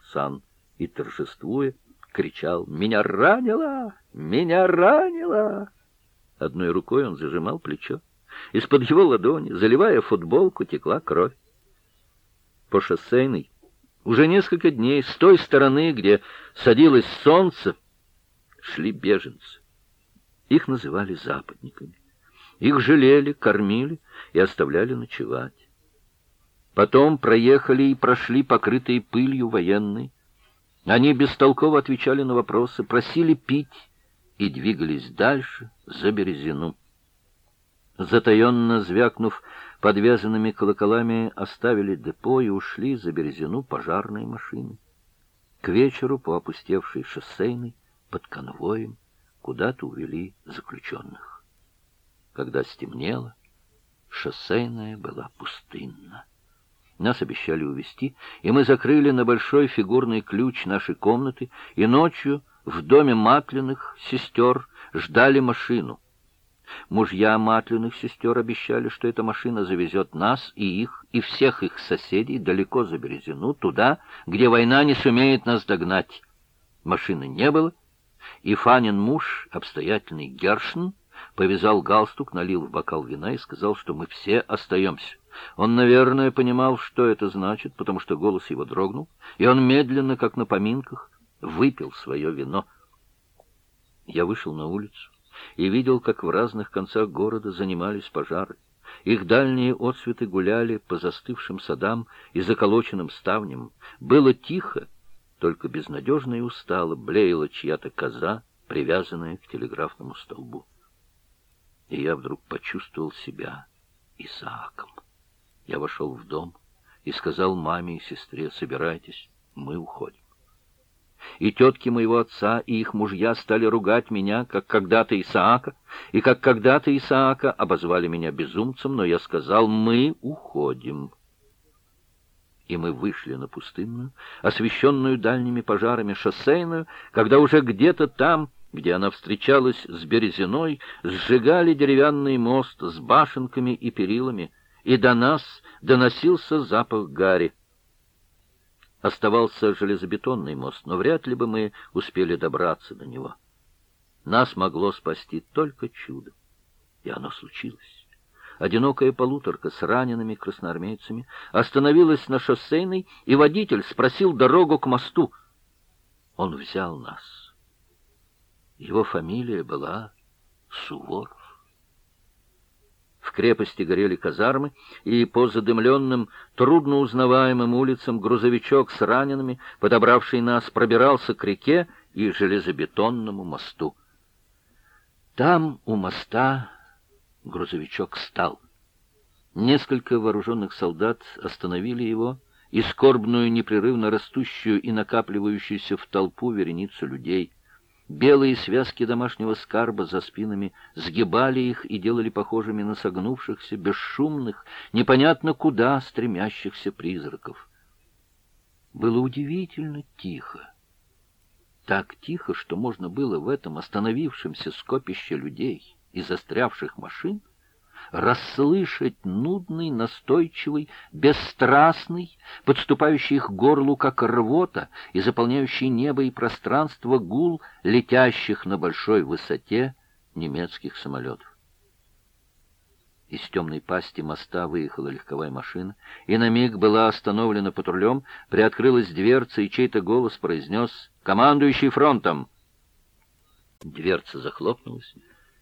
сан и, торжествуя, кричал: «Меня ранило! Меня ранило!» Одной рукой он зажимал плечо. Из-под его ладони, заливая футболку, текла кровь. По Шоссейной уже несколько дней с той стороны, где садилось солнце, шли беженцы. Их называли западниками. Их жалели, кормили и оставляли ночевать. Потом проехали и прошли покрытые пылью военные. Они бестолково отвечали на вопросы, просили пить и двигались дальше за Березину. Затаенно звякнув подвязанными колоколами, оставили депо и ушли за Березину пожарные машины. К вечеру по опустевшей Шоссейной под конвоем куда-то увели заключенных. Когда стемнело, Шоссейная была пустынна. Нас обещали увезти, и мы закрыли на большой фигурный ключ наши комнаты, и ночью в доме Матлиных сестер ждали машину. Мужья Матлиных сестер обещали, что эта машина завезет нас и их, и всех их соседей далеко за Березину, туда, где война не сумеет нас догнать. Машины не было, и Фанин муж, обстоятельный Гершен, повязал галстук, налил в бокал вина и сказал, что мы все остаемся. Он, наверное, понимал, что это значит, потому что голос его дрогнул, и он медленно, как на поминках, выпил свое вино. Я вышел на улицу и видел, как в разных концах города занимались пожары. Их дальние отсветы гуляли по застывшим садам и заколоченным ставням. Было тихо, только безнадежно и устало блеяла чья-то коза, привязанная к телеграфному столбу. И я вдруг почувствовал себя Исааком. Я вошел в дом и сказал маме и сестре: «Собирайтесь, мы уходим». И тетки моего отца и их мужья стали ругать меня, как когда-то Исаака, и как когда-то Исаака обозвали меня безумцем, но я сказал: «Мы уходим». И мы вышли на пустынную, освещенную дальними пожарами Шоссейную, когда уже где-то там, где она встречалась с Березиной, сжигали деревянный мост с башенками и перилами, и до нас доносился запах гари. Оставался железобетонный мост, но вряд ли бы мы успели добраться до него. Нас могло спасти только чудо, и оно случилось. Одинокая полуторка с ранеными красноармейцами остановилась на Шоссейной, и водитель спросил дорогу к мосту. Он взял нас. Его фамилия была Суворов. В крепости горели казармы, и по задымленным, трудноузнаваемым улицам грузовичок с ранеными, подобравший нас, пробирался к реке и железобетонному мосту. Там, у моста, грузовичок стал. Несколько вооруженных солдат остановили его и скорбную, непрерывно растущую и накапливающуюся в толпу вереницу людей. Белые связки домашнего скарба за спинами сгибали их и делали похожими на согнувшихся, бесшумных, непонятно куда стремящихся призраков. Было удивительно тихо. Так тихо, что можно было в этом остановившемся скопище людей и застрявших машин расслышать нудный, настойчивый, бесстрастный, подступающий к горлу, как рвота, и заполняющий небо и пространство гул летящих на большой высоте немецких самолетов. Из темной пасти моста выехала легковая машина, и на миг была остановлена патрулем, приоткрылась дверца, и чей-то голос произнес: «Командующий фронтом!» Дверца захлопнулась,